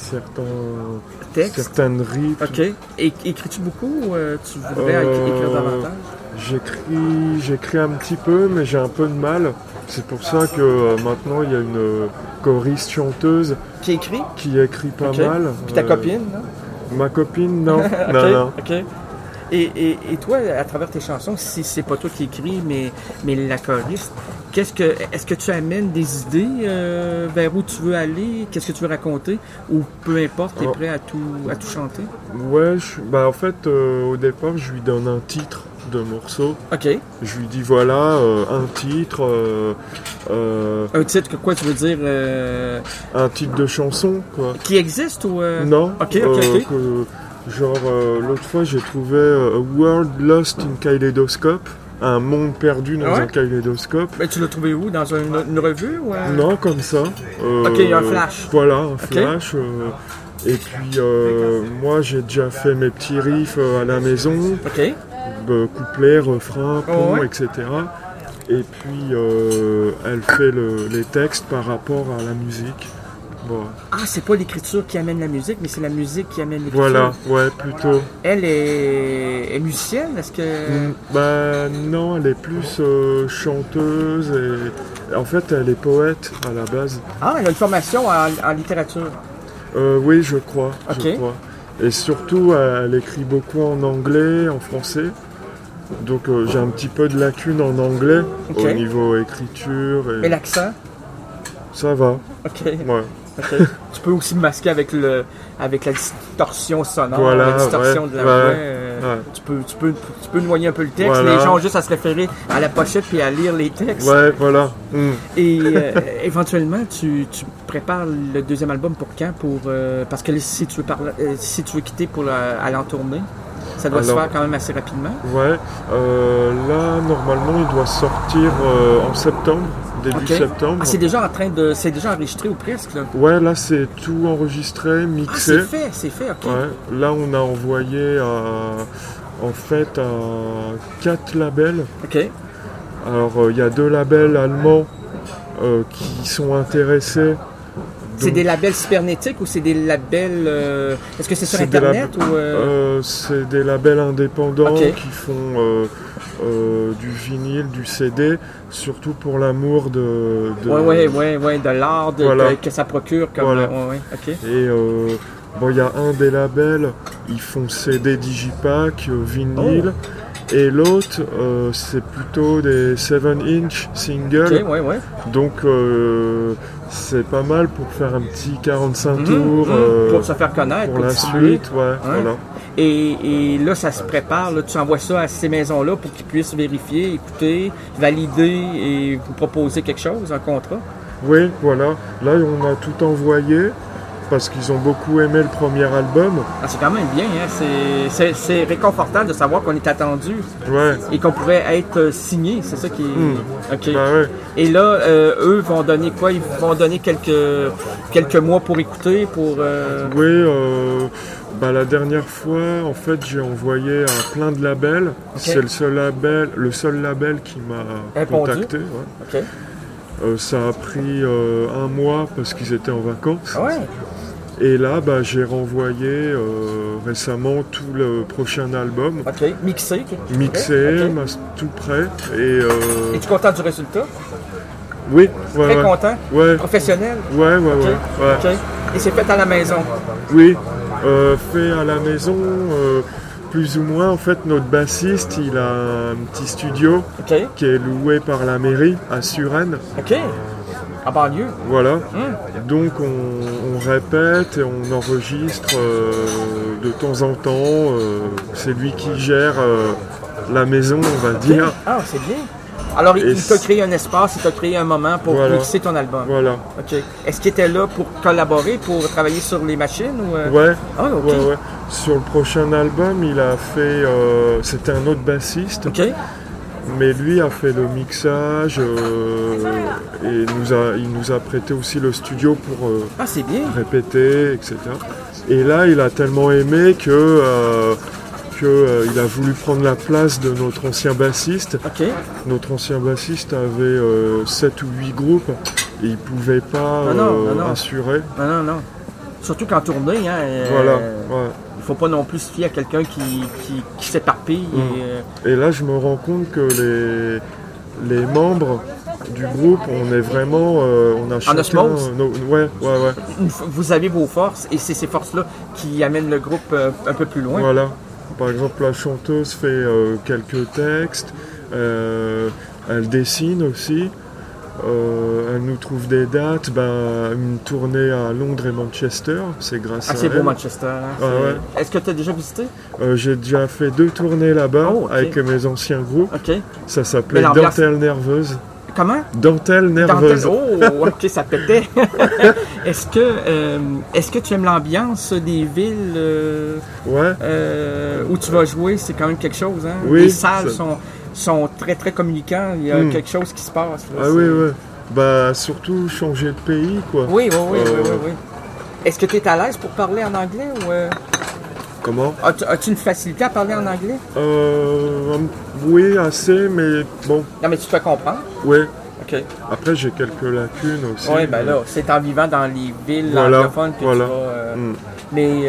certaines rythmes. OK. Et écris-tu beaucoup ou tu voudrais écrire davantage? J'écris un petit peu, mais j'ai un peu de mal. C'est pour ça que maintenant il y a une choriste chanteuse qui écrit pas mal. Puis ta copine, non? Ma copine, non. Okay. Non. OK. Et toi, à travers tes chansons, si c'est pas toi qui écris, mais la choriste, est-ce que tu amènes des idées vers où tu veux aller? Qu'est-ce que tu veux raconter? Ou peu importe, tu es prêt à tout chanter? Ouais, en fait, au départ, je lui donne un titre de morceau. OK. Je lui dis voilà, un titre. Un titre, quoi tu veux dire? Un titre de chanson, quoi. Qui existe ou... Non. OK. L'autre fois, j'ai trouvé A World Lost in Kaleidoscope. Un monde perdu dans un kaléidoscope. Mais tu l'as trouvé où? Dans une revue? Ou Non, comme ça. OK, un flash. Voilà, un flash. Et puis, moi, j'ai déjà fait mes petits riffs à la maison. OK. Couplets, refrains, ponts, etc. Et puis, elle fait les textes par rapport à la musique. Bon. Ah, c'est pas l'écriture qui amène la musique, mais c'est la musique qui amène l'écriture. Voilà, ouais, plutôt. Elle est musicienne, est-ce que... Non, elle est plus chanteuse et en fait elle est poète à la base. Ah, elle a une formation en littérature. Oui, je crois. OK. Je crois. Et surtout, elle écrit beaucoup en anglais, en français. Donc j'ai un petit peu de lacune en anglais au niveau écriture. Et l'accent? Ça va. OK. Ouais. Okay. Tu peux aussi masquer avec la distorsion sonore, la distorsion de la voix. Tu peux noyer un peu le texte. Voilà. Les gens ont juste à se référer à la pochette puis à lire les textes. Ouais, voilà. Et éventuellement, tu prépares le deuxième album pour quand? Parce que si tu veux quitter pour aller en tournée, ça doit se faire quand même assez rapidement. Ouais. Là, normalement, il doit sortir en septembre. Début septembre. Ah, c'est déjà enregistré ou presque, là? Ouais, là c'est tout enregistré, mixé. Ah, c'est fait, ok. Ouais, là on a envoyé à 4 labels. Ok. Alors il y a 2 labels allemands qui sont intéressés. C'est des labels cybernétiques ou c'est des labels... Est-ce que c'est sur Internet ou... C'est des labels indépendants qui font du vinyle, du CD, surtout pour l'amour de l'art que ça procure. Comme, okay. Et il y a un des labels, ils font CD Digipack, vinyle. Et l'autre, c'est plutôt des 7-inch singles. Donc, c'est pas mal pour faire un petit 45 tours. Pour se faire connaître. Pour la suite, voilà. Et là, ça se prépare. Là, tu envoies ça à ces maisons-là pour qu'ils puissent vérifier, écouter, valider et vous proposer quelque chose, un contrat. Oui, voilà. Là, on a tout envoyé. Parce qu'ils ont beaucoup aimé le premier album. Ah, c'est quand même bien, hein? C'est réconfortant de savoir qu'on est attendu et qu'on pourrait être signé, c'est ça qui est... OK. Et là, eux vont donner quoi? Ils vont donner quelques mois pour écouter, pour... Oui, la dernière fois, en fait, j'ai envoyé à plein de labels. C'est le seul label qui m'a contacté. Ça a pris un mois parce qu'ils étaient en vacances. Et là, j'ai renvoyé récemment tout le prochain album. OK. Mixé, tout prêt. Et es-tu content du résultat? Oui. Très content? Ouais. Professionnel? Ouais. OK. Et c'est fait à la maison? Oui. Fait à la maison, plus ou moins. En fait, notre bassiste, il a un petit studio qui est loué par la mairie à Suresnes. OK. À banlieue. Voilà. Donc on répète et on enregistre de temps en temps. C'est lui qui gère la maison, on va dire. Ah, c'est bien. Alors il t'a créé un espace, il t'a créé un moment pour mixer ton album. Voilà. OK. Est-ce qu'il était là pour collaborer, pour travailler sur les machines ou Ouais. Ah, OK. Ouais. Sur le prochain album, il a fait... c'était un autre bassiste. OK. Mais lui a fait le mixage et il nous a prêté aussi le studio pour c'est bien. répéter, etc. Et là, il a tellement aimé qu'il a voulu prendre la place de notre ancien bassiste. Okay. Notre ancien bassiste avait 7 ou 8 groupes et il ne pouvait pas assurer. Non. Surtout qu'en tournée, hein, voilà. Ouais. Il ne faut pas non plus se fier à quelqu'un qui s'éparpille. Et là, je me rends compte que les membres du groupe, on est vraiment... on a chacun... Ouais. Vous avez vos forces et c'est ces forces-là qui amènent le groupe un peu plus loin. Voilà. Par exemple, la chanteuse fait quelques textes, elle dessine aussi. Elle nous trouve des dates, une tournée à Londres et Manchester, c'est grâce à elle. C'est beau Manchester. Hein, ouais. Est-ce que tu as déjà visité? J'ai déjà fait 2 tournées là-bas avec mes anciens groupes. Okay. Ça s'appelait Dentelle Nerveuse. Comment? Dentelle Nerveuse. Ok, ça pétait. Est-ce que tu aimes l'ambiance des villes où tu vas jouer? C'est quand même quelque chose. Hein? Oui, les salles sont très très communicants. Il y a quelque chose qui se passe. Là, oui. Surtout changer de pays, quoi. Oui. Est-ce que tu es à l'aise pour parler en anglais ou Comment? As-tu une facilité à parler en anglais? Oui, assez, mais bon. Non, mais tu te fais comprendre? Oui. OK. Après, j'ai quelques lacunes aussi. Oui, là, c'est en vivant dans les villes anglophones que tu vas... Mais...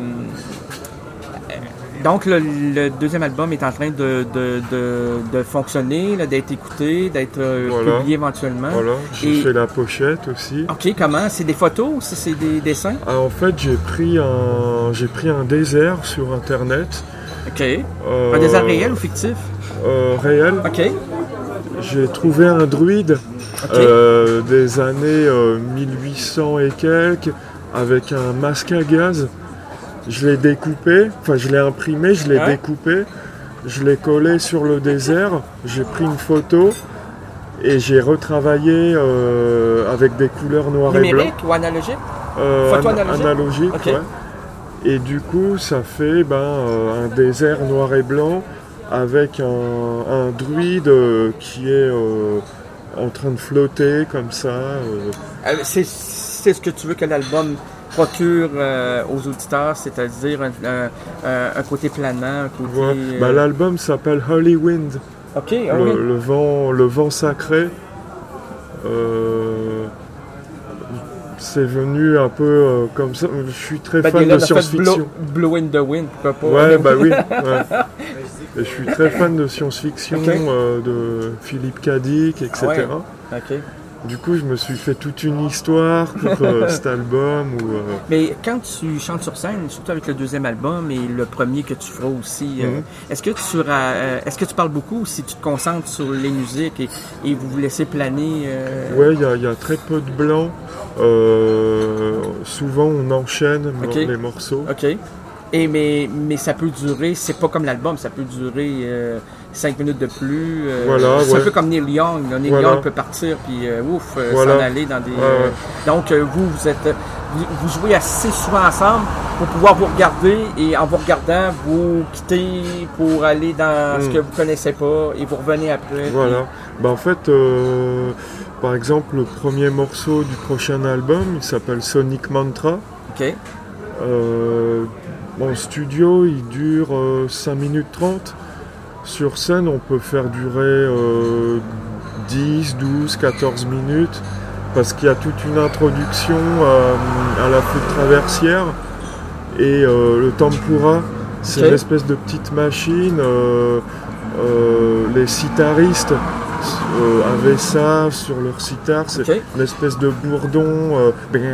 donc, le deuxième album est en train de fonctionner, là, d'être écouté, d'être publié éventuellement. Voilà, j'ai fait la pochette aussi. OK, comment? C'est des photos ou c'est des dessins? En fait, j'ai pris un désert sur Internet. OK. Un désert réel ou fictif? Réel. OK. J'ai trouvé un druide des années 1800 et quelques avec un masque à gaz. Je l'ai découpé, je l'ai imprimé, je l'ai découpé, je l'ai collé sur le désert, j'ai pris une photo et j'ai retravaillé avec des couleurs noires et blanc. Numérique ou analogique? Photo analogique, okay. Ouais. Et du coup, ça fait un désert noir et blanc avec un druide qui est en train de flotter comme ça. C'est ce que tu veux que l'album procure aux auditeurs, c'est-à-dire un côté planant, un côté... l'album s'appelle Holy Wind. OK. Le vent sacré. C'est venu un peu comme ça. Je suis très fan de science-fiction. Blow in the Wind, pourquoi pas? Ouais, oui. Ouais. Et je suis très fan de science-fiction, de Philippe K. Dick, etc. Ouais. OK. Du coup, je me suis fait toute une histoire pour cet album. Mais quand tu chantes sur scène, surtout avec le deuxième album et le premier que tu feras aussi, est-ce que tu parles beaucoup ou si tu te concentres sur les musiques et vous vous laissez planer? Oui, il y a très peu de blanc. Souvent, on enchaîne les morceaux. OK. Mais ça peut durer, c'est pas comme l'album, ça peut durer 5 minutes de plus. C'est un peu comme Neil Young. Neil Young peut partir puis s'en aller dans des... Donc, vous jouez assez souvent ensemble pour pouvoir vous regarder et en vous regardant, vous quittez pour aller dans ce que vous connaissez pas et vous revenez après. Voilà. En fait, par exemple, le premier morceau du prochain album, il s'appelle Sonic Mantra. OK. En studio, il dure 5 minutes 30. Sur scène, on peut faire durer 10, 12, 14 minutes parce qu'il y a toute une introduction à la flûte traversière et le tempura, c'est une espèce de petite machine. Les sitaristes avaient ça sur leur sitar, c'est une espèce de bourdon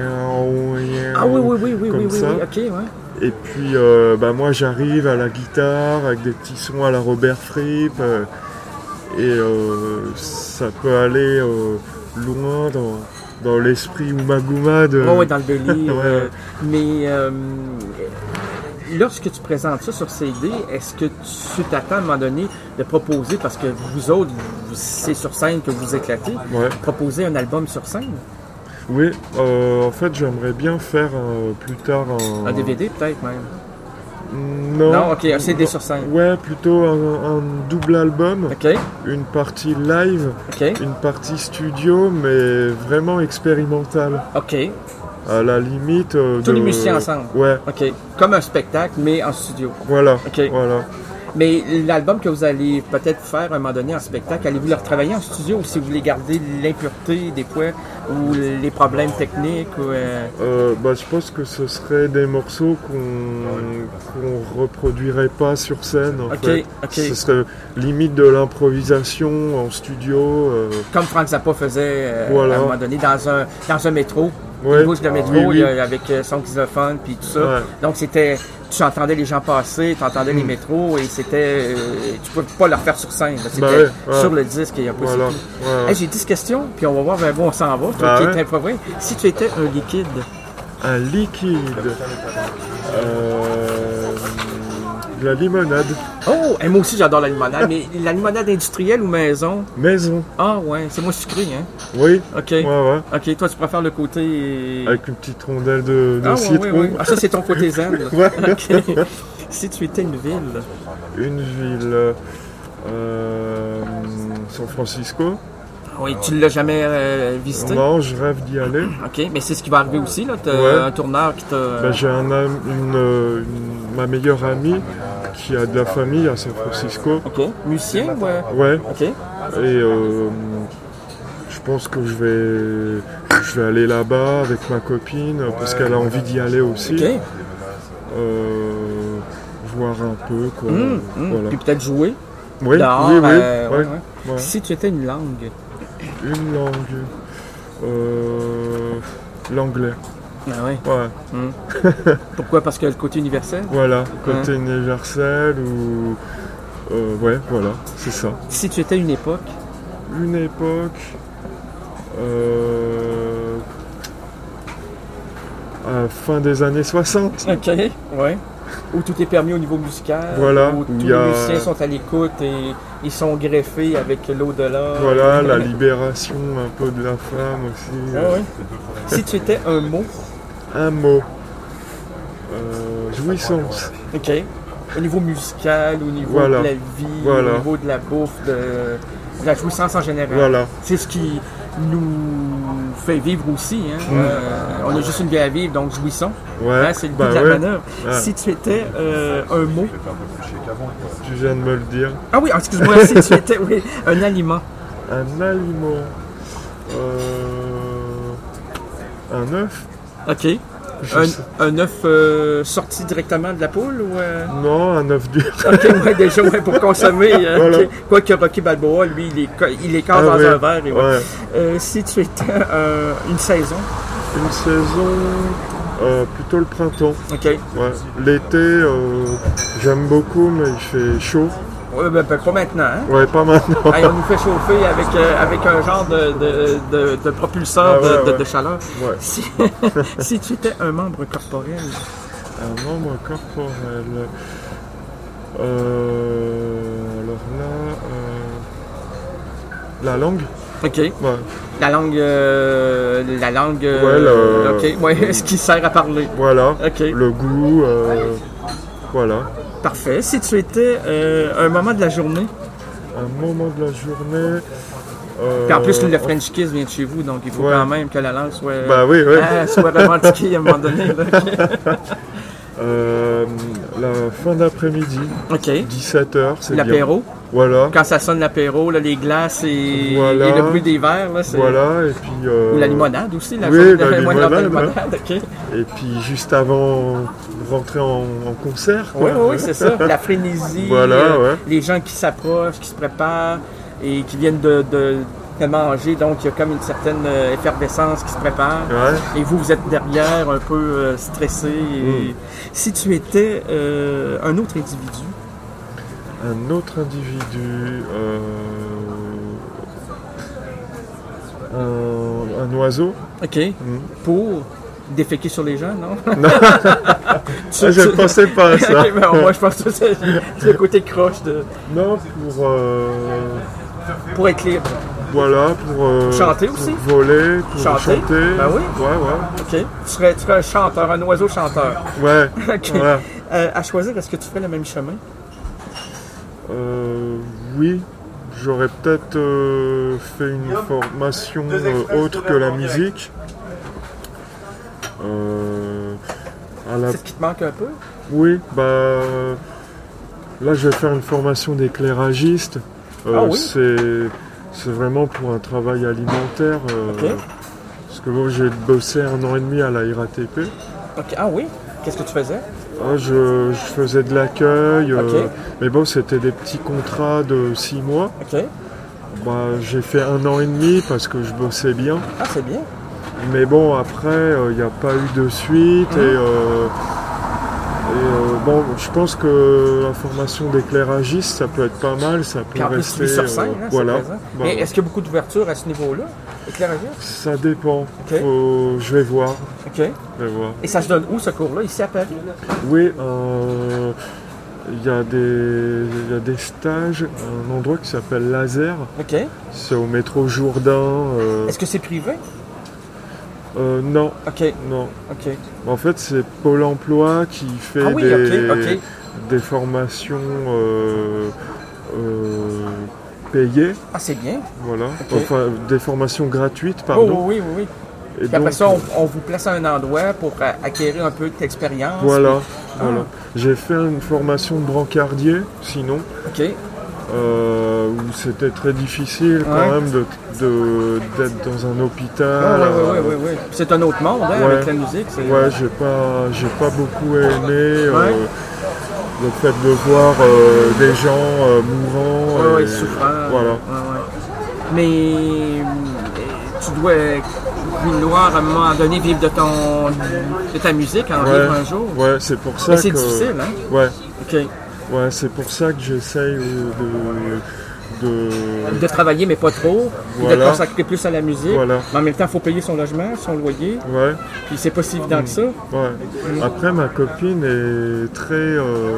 comme ça. OK, ouais. Et puis moi j'arrive à la guitare avec des petits sons à la Robert Fripp et ça peut aller loin dans l'esprit Umagouma de... dans le délire. Mais lorsque tu présentes ça sur CD, est-ce que tu t'attends à un moment donné de proposer, parce que vous autres, c'est sur scène que vous éclatez, proposer un album sur scène? Oui, en fait j'aimerais bien faire plus tard un DVD peut-être même. Non. Ok, un CD sur scène. Ouais, plutôt un double album. Ok, Une partie live, ok, une partie studio, mais vraiment expérimentale. ok. À la limite. Tous les musiciens ensemble. Ouais, Ok, comme un spectacle, mais en studio. voilà. Ok. Voilà. Mais l'album que vous allez peut-être faire à un moment donné en spectacle, allez-vous le retravailler en studio ou si vous voulez garder l'impureté des fois ou les problèmes techniques ou, Je pense que ce serait des morceaux qu'on reproduirait pas sur scène. En fait. ok. Ce serait limite de l'improvisation en studio. Comme Frank Zappa faisait Voilà. à un moment donné dans un métro. Ouais. Une bouche de métro Oui. avec son xylophone puis tout ça. Ouais. Donc c'était, tu entendais les gens passer, tu entendais les métros et c'était, tu pouvais pas le refaire sur scène. là. C'était ouais. sur le disque et il y a pas Voilà. c'est tout. Ouais. Hey, j'ai 10 questions puis on va voir vers où on s'en va. Toi Bah qui ouais. es très vrai. Si tu étais un liquide, Un liquide. De la limonade. oh, et moi aussi j'adore la limonade, mais la limonade industrielle ou maison? Maison. Ah ouais, c'est moins sucré, hein? Oui. Ok. Ouais. Ok, toi tu préfères le côté. Avec une petite rondelle de Ah, ouais, citron. ouais. Ah, ça c'est ton côté zen. là. Ouais. Ok. Si tu étais une ville. Une ville. San Francisco. Oui, tu l'as jamais visité? Non, je rêve d'y aller. Ok, mais c'est ce qui va arriver aussi, là. T'as Ouais. un tourneur qui t'a. J'ai ma meilleure amie qui a de la famille à San Francisco. Ok. Musicien, ouais. Ouais. Ok. Et je pense que je vais aller là-bas avec ma copine parce qu'elle a envie d'y aller aussi. Ok. Voir un peu quoi. Voilà. Puis peut-être jouer. Oui, Dehors, oui. ouais. Ouais. Si tu étais une langue. Une langue. L'anglais. Ah ouais. Ouais. Pourquoi? Parce que le côté universel? Voilà. Côté universel ou. Ouais, voilà, c'est ça. Si tu étais une époque. Une époque. Fin des années 60. Ok. Ouais. Où tout est permis au niveau musical. Voilà. Où tous les musiciens sont à l'écoute et ils sont greffés avec l'au-delà. Voilà, la libération un peu de la femme aussi. Ah ouais. Si tu étais un mot. Un mot. Jouissance. Ok. Au niveau musical, au niveau Voilà. de la vie, Voilà. au niveau de la bouffe, de la jouissance en général. Voilà. C'est ce qui nous fait vivre aussi. Hein? On a juste une vie à vivre, donc jouissons. Ouais. Hein, c'est le but de la ouais. manœuvre. Ouais. Si tu étais un mot. Tu viens de me le dire. Ah oui, excuse-moi, si tu étais un aliment. Un aliment. Un œuf. Ok. Je sais. Un œuf sorti directement de la poule ou Non, un œuf dur. Ok, ouais, déjà pour consommer. Voilà. Ok. Quoique Rocky Balboa, lui, il les casse dans ouais. un verre. Et ouais. Ouais. Si tu étais une saison. Une saison. Plutôt le printemps. Ok. Ouais. L'été, j'aime beaucoup, mais il fait chaud. Ouais, ben, pas maintenant. Hein? Ouais, pas maintenant. Hey, on nous fait chauffer avec un genre de propulseur de chaleur. Ouais. Si tu étais un membre corporel. Un membre corporel. Alors là, la langue. Ok. Ouais. La langue. Ouais, ok. Ouais, ce qui sert à parler. Voilà. Ok. Le goût. Voilà. Parfait. Si tu étais un moment de la journée. Un moment de la journée. Puis en plus, le French Kiss vient de chez vous, donc il faut Ouais. quand même que la langue soit. Bah oui, oui. Soit revendiquée à un moment donné. Là. La fin d'après-midi, Ok. 17h, c'est bien. L'apéro. Voilà. Quand ça sonne l'apéro, là, les glaces et, Voilà. et le bruit des verres. Là, c'est... Voilà, et puis... Ou la limonade aussi. La oui, journée- la moi, je l'appelle limonade, limonade, ok. Et puis juste avant de rentrer en concert. Oui, quoi. oui, c'est ça. La frénésie, Voilà, ouais. les gens qui s'approchent, qui se préparent et qui viennent de manger. Donc, il y a comme une certaine effervescence qui se prépare. Ouais. Et vous êtes derrière, un peu stressé. Et... Si tu étais un autre individu, Un autre individu, un oiseau. ok, pour déféquer sur les gens, non? Je ne pensais pas à ça. Ok, ben, moi, je pense que c'est le côté croche de... Non, Pour être libre. Voilà, pour chanter aussi? Pour voler, pour chanter. Ben oui. Ouais. OK. Tu serais un chanteur, un oiseau chanteur. Ouais. OK. Voilà. À choisir, est-ce que tu ferais le même chemin? Oui. J'aurais peut-être fait une formation autre que la musique. C'est ce qui te manque un peu? Oui, là je vais faire une formation d'éclairagiste. Oui? C'est vraiment pour un travail alimentaire. OK. Parce que moi j'ai bossé 1 an et demi à la RATP. OK. Ah oui? Qu'est-ce que tu faisais? Je faisais de l'accueil, OK. mais bon, c'était des petits contrats de 6 mois. OK. J'ai fait 1 an et demi parce que je bossais bien. Ah, c'est bien. Mais bon, après, il n'y a pas eu de suite. Bon, je pense que la formation d'éclairagiste, ça peut être pas mal. Ça peut Puis en plus, rester. tu vis sur scène, hein, voilà. c'est plaisant. Mais est-ce qu'il y a beaucoup d'ouverture à ce niveau-là, éclairagiste? Ça dépend. OK. Je vais voir. OK. Je vais voir. Et ça se donne où, ce cours-là? Ici à Paris? Oui, il y a des stages, un endroit qui s'appelle Laser. OK. C'est au métro Jourdain. Est-ce que c'est privé? Non. OK. Non. OK. En fait, c'est Pôle emploi qui fait des formations payées. Ah, c'est bien. Voilà. OK. Enfin, des formations gratuites, pardon. Oh, oui. Et puis après ça, on vous place à un endroit pour acquérir un peu d'expérience. Voilà. Puis... Voilà. J'ai fait une formation de brancardier, sinon. OK. Où c'était très difficile quand même d'être dans un hôpital. Oui. C'est un autre monde, hein, avec la musique. Ouais, j'ai pas beaucoup aimé le fait de voir des gens mourants. Oui, souffrant. Voilà. Ouais. Mais tu dois vouloir à un moment donné vivre de ta musique, vivre un jour. Ouais, c'est pour ça mais c'est difficile, hein? Ouais. OK. Ouais, c'est pour ça que j'essaye de travailler, mais pas trop. Voilà. De consacrer plus à la musique. Voilà. Mais en même temps, il faut payer son logement, son loyer. Ouais. Puis c'est pas si évident que ça. Ouais. Après, ma copine est très...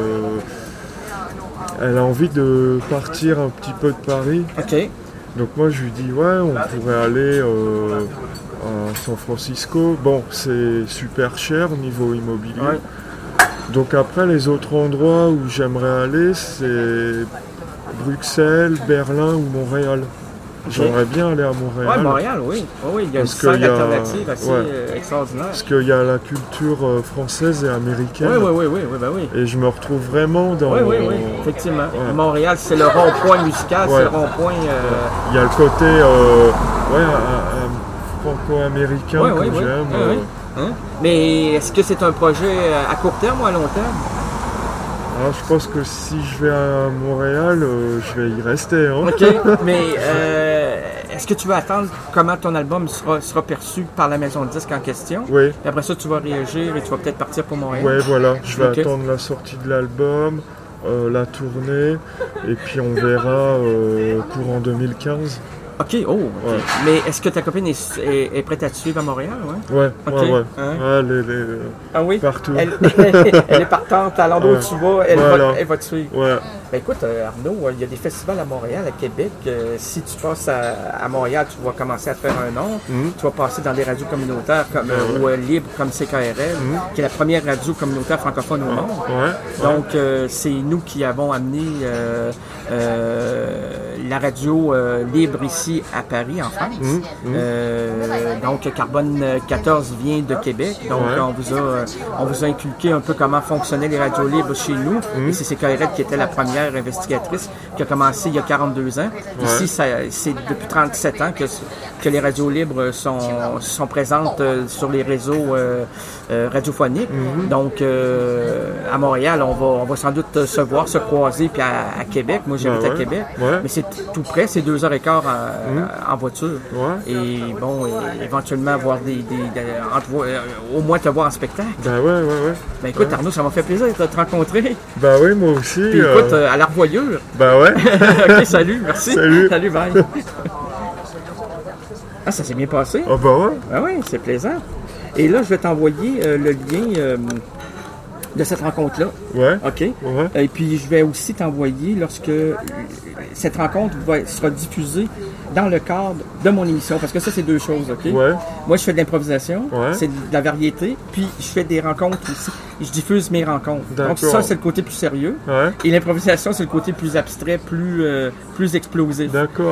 elle a envie de partir un petit peu de Paris. OK. Donc moi, je lui dis, ouais, on pourrait aller à San Francisco. Bon, c'est super cher au niveau immobilier. Ouais. Donc après, les autres endroits où j'aimerais aller, c'est Bruxelles, Berlin ou Montréal. Okay. J'aimerais bien aller à Montréal. Oui, Montréal, oui. Oui, il y a une scène alternative assez extraordinaire. Parce qu'il y a la culture française et américaine. Oui. Et je me retrouve vraiment dans... Oui, effectivement. Ouais. Montréal, c'est le rond-point musical, c'est le rond-point... Il y a le côté franco-américain que j'aime. Hein? Mais est-ce que c'est un projet à court terme ou à long terme? Alors, je pense que si je vais à Montréal, je vais y rester. Hein? OK, mais est-ce que tu vas attendre comment ton album sera perçu par la maison de disques en question? Oui. Et après ça, tu vas réagir et tu vas peut-être partir pour Montréal? Oui, voilà. Je vais attendre la sortie de l'album, la tournée, et puis on verra courant 2015. OK, Mais est-ce que ta copine est prête à te suivre à Montréal? Ouais, okay. Ah oui? Partout. Elle est partante, à l'endroit où tu vas, elle va te suivre. Ouais. Ben écoute, Arnaud, il y a des festivals à Montréal, à Québec. Si tu passes à Montréal, tu vas commencer à te faire un nom. Tu vas passer dans des radios communautaires ou libres comme CKRL, qui est la première radio communautaire francophone au monde. Donc, c'est nous qui avons amené la radio libre ici à Paris, en France. Donc, Carbone 14 vient de Québec. Donc, on vous a inculqué un peu comment fonctionnaient les radios libres chez nous. Et c'est CKRL qui était la première investigatrice qui a commencé il y a 42 ans. Ici, c'est depuis 37 ans que les radios libres sont présentes sur les réseaux radiophoniques. Donc, à Montréal, on va sans doute se voir, se croiser, puis à Québec. Moi, j'habite à Québec. Mais c'est tout près, c'est 2h15 en voiture. Et bon, éventuellement, voir au moins te voir en spectacle. Ben écoute, Arnaud, ça m'a fait plaisir de te rencontrer. Ben oui, moi aussi. Puis écoute, à la revoyure. Ben ouais. OK, salut, merci. Salut, bye. Ah, ça s'est bien passé. Ah ben ouais. Ah oui, c'est plaisant. Et là, je vais t'envoyer le lien de cette rencontre-là. Ouais. OK. Ouais. Et puis, je vais aussi t'envoyer, lorsque cette rencontre sera diffusée dans le cadre de mon émission, parce que ça, c'est deux choses, OK? Ouais. Moi, je fais de l'improvisation, Ouais. c'est de la variété, puis je fais des rencontres aussi. Je diffuse mes rencontres. Donc ça, c'est le côté plus sérieux. Ouais. Et l'improvisation, c'est le côté plus abstrait, plus explosif. D'accord.